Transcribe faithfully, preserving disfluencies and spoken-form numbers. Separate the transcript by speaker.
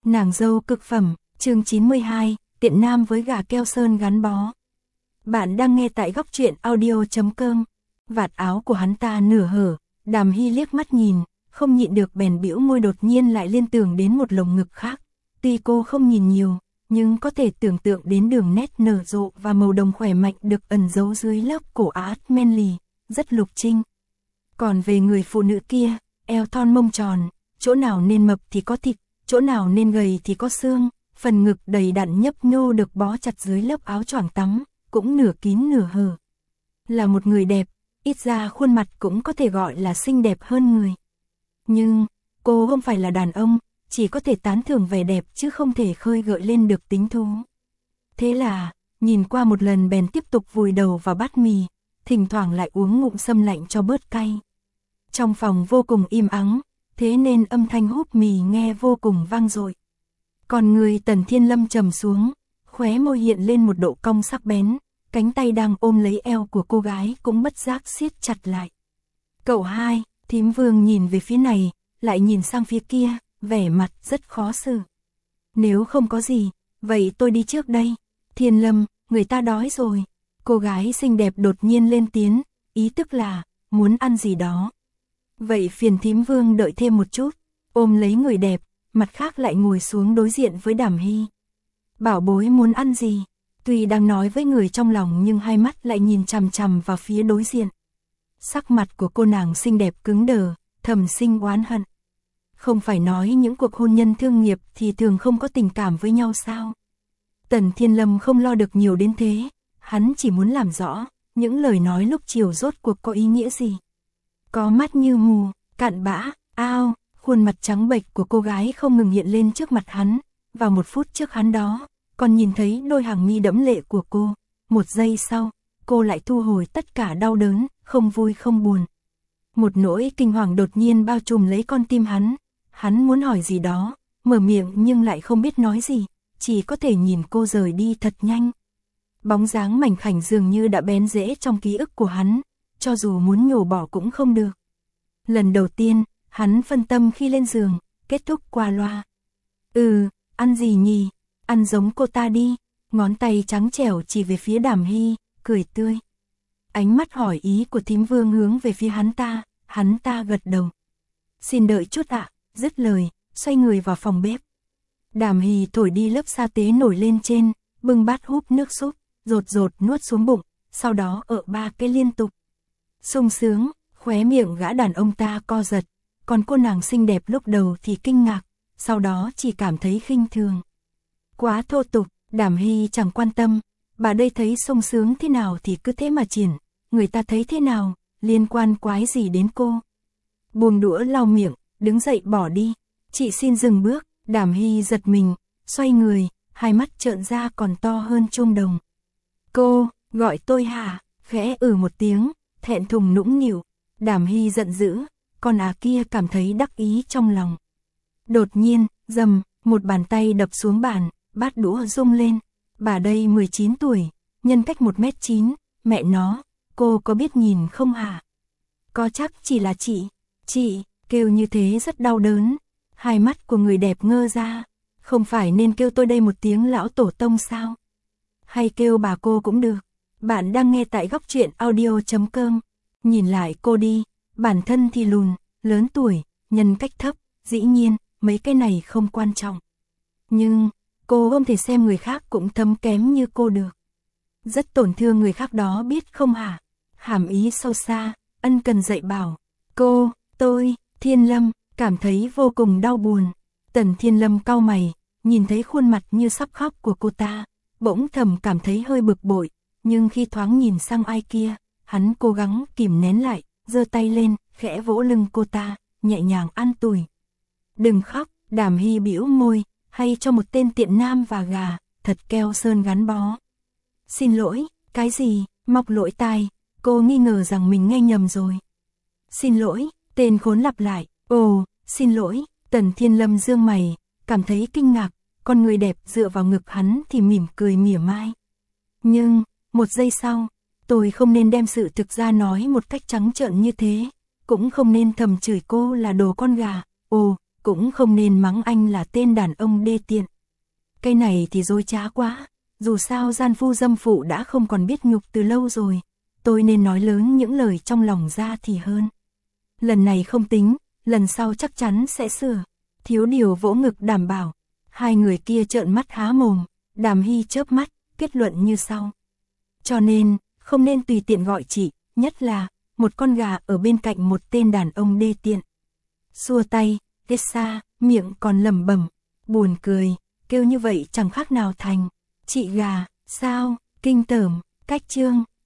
Speaker 1: Nàng dâu cực phẩm, chương chín mươi hai, tiện nam với gà keo sơn gắn bó. Bạn đang nghe tại góc truyện audio chấm com. Vạt áo của hắn ta nửa hở, Đàm Hy liếc mắt nhìn, không nhịn được bèn bĩu môi, đột nhiên lại liên tưởng đến một lồng ngực khác. Tuy cô không nhìn nhiều, nhưng có thể tưởng tượng đến đường nét nở rộ và màu đồng khỏe mạnh được ẩn giấu dưới lớp cổ át men lì, rất lục trinh. Còn về người phụ nữ kia, eo thon mông tròn, chỗ nào nên mập thì có thịt, chỗ nào nên gầy thì có xương, phần ngực đầy đặn nhấp nhô được bó chặt dưới lớp áo choàng tắm, cũng nửa kín nửa hở. Là một người đẹp, ít ra khuôn mặt cũng có thể gọi là xinh đẹp hơn người. Nhưng, cô không phải là đàn ông, chỉ có thể tán thưởng vẻ đẹp chứ không thể khơi gợi lên được tính thú. Thế là, nhìn qua một lần bèn tiếp tục vùi đầu vào bát mì, thỉnh thoảng lại uống ngụm sâm lạnh cho bớt cay. Trong phòng vô cùng im ắng, thế nên âm thanh húp mì nghe vô cùng vang dội. Còn người Tần Thiên Lâm trầm xuống, khóe môi hiện lên một độ cong sắc bén, cánh tay đang ôm lấy eo của cô gái cũng bất giác siết chặt lại. Cậu hai, Thím Vương nhìn về phía này, lại nhìn sang phía kia, vẻ mặt rất khó xử. Nếu không có gì, vậy tôi đi trước đây. Thiên Lâm, người ta đói rồi. Cô gái xinh đẹp đột nhiên lên tiếng, ý tức là, muốn ăn gì đó. Vậy phiền Thím Vương đợi thêm một chút, ôm lấy người đẹp, mặt khác lại ngồi xuống đối diện với Đàm Hy. Bảo bối muốn ăn gì? Tuy đang nói với người trong lòng nhưng hai mắt lại nhìn chằm chằm vào phía đối diện. Sắc mặt của cô nàng xinh đẹp cứng đờ, thầm sinh oán hận. Không phải nói những cuộc hôn nhân thương nghiệp thì thường không có tình cảm với nhau sao? Tần Thiên Lâm không lo được nhiều đến thế, hắn chỉ muốn làm rõ, những lời nói lúc chiều rốt cuộc có ý nghĩa gì. Có mắt như mù, cặn bã, ao, khuôn mặt trắng bệch của cô gái không ngừng hiện lên trước mặt hắn, vào một phút trước hắn đó, còn nhìn thấy đôi hàng mi đẫm lệ của cô, một giây sau, cô lại thu hồi tất cả đau đớn, không vui không buồn. Một nỗi kinh hoàng đột nhiên bao trùm lấy con tim hắn, hắn muốn hỏi gì đó, mở miệng nhưng lại không biết nói gì, chỉ có thể nhìn cô rời đi thật nhanh. Bóng dáng mảnh khảnh dường như đã bén rễ trong ký ức của hắn, cho dù muốn nhổ bỏ cũng không được. Lần đầu tiên, hắn phân tâm khi lên giường, kết thúc qua loa. Ừ, ăn gì nhỉ? Ăn giống cô ta đi. Ngón tay trắng trẻo chỉ về phía Đàm Hy, cười tươi. Ánh mắt hỏi ý của Thím Vương hướng về phía hắn ta, hắn ta gật đầu. Xin đợi chút ạ, dứt lời, xoay người vào phòng bếp. Đàm Hy thổi đi lớp sa tế nổi lên trên, bưng bát húp nước súp, rột rột nuốt xuống bụng, sau đó ợ ba cái liên tục. Sung sướng, khóe miệng gã đàn ông ta co giật, còn cô nàng xinh đẹp lúc đầu thì kinh ngạc, sau đó chỉ cảm thấy khinh thường. Quá thô tục, Đàm Hy chẳng quan tâm, bà đây thấy sung sướng thế nào thì cứ thế mà triển, người ta thấy thế nào, liên quan quái gì đến cô. Buông đũa lau miệng, đứng dậy bỏ đi, chị xin dừng bước. Đàm Hy giật mình, xoay người, hai mắt trợn ra còn to hơn chuông đồng. Cô, gọi tôi hả? Khẽ ừ một tiếng, thẹn thùng nũng nịu. Đàm Hy giận dữ, con á kia cảm thấy đắc ý trong lòng. Đột nhiên, rầm, một bàn tay đập xuống bàn, bát đũa rung lên. Bà đây mười chín tuổi, nhân cách một mét chín, mẹ nó, cô có biết nhìn không hả? Có chắc chỉ là chị, chị, kêu như thế rất đau đớn. Hai mắt của người đẹp ngơ ra, không phải nên kêu tôi đây một tiếng lão tổ tông sao? Hay kêu bà cô cũng được. Bạn đang nghe tại góc truyện audio chấm com. Nhìn lại cô đi, bản thân thì lùn, lớn tuổi, nhân cách thấp, dĩ nhiên, mấy cái này không quan trọng. Nhưng, cô không thể xem người khác cũng thấm kém như cô được. Rất tổn thương người khác đó biết không hả? Hàm ý sâu xa, ân cần dạy bảo. Cô, tôi, Thiên Lâm, cảm thấy vô cùng đau buồn. Tần Thiên Lâm cau mày, nhìn thấy khuôn mặt như sắp khóc của cô ta, bỗng thầm cảm thấy hơi bực bội, nhưng khi thoáng nhìn sang ai kia, hắn cố gắng kìm nén lại, giơ tay lên, khẽ vỗ lưng cô ta, nhẹ nhàng an ủi. Đừng khóc, Đàm Hy bĩu môi, hay cho một tên tiện nam và gà, thật keo sơn gắn bó. Xin lỗi, cái gì, mọc lỗi tai, cô nghi ngờ rằng mình nghe nhầm rồi. Xin lỗi, tên khốn lặp lại. Ồ, xin lỗi, Tần Thiên Lâm dương mày, cảm thấy kinh ngạc, con người đẹp dựa vào ngực hắn thì mỉm cười mỉa mai. Nhưng, một giây sau, tôi không nên đem sự thực ra nói một cách trắng trợn như thế, cũng không nên thầm chửi cô là đồ con gà. Ồ, cũng không nên mắng anh là tên đàn ông đê tiện. Cái này thì dối trá quá, dù sao gian phu dâm phụ đã không còn biết nhục từ lâu rồi, tôi nên nói lớn những lời trong lòng ra thì hơn. Lần này không tính, lần sau chắc chắn sẽ sửa. Thiếu điều vỗ ngực đảm bảo. Hai người kia trợn mắt há mồm, Đàm Hy chớp mắt, kết luận như sau. Cho nên, không nên tùy tiện gọi chị, nhất là một con gà ở bên cạnh một tên đàn ông đê tiện. Xua tay, ghét xa, miệng còn lẩm bẩm, buồn cười, kêu như vậy chẳng khác nào thành chị gà, sao, kinh tởm, cách chương.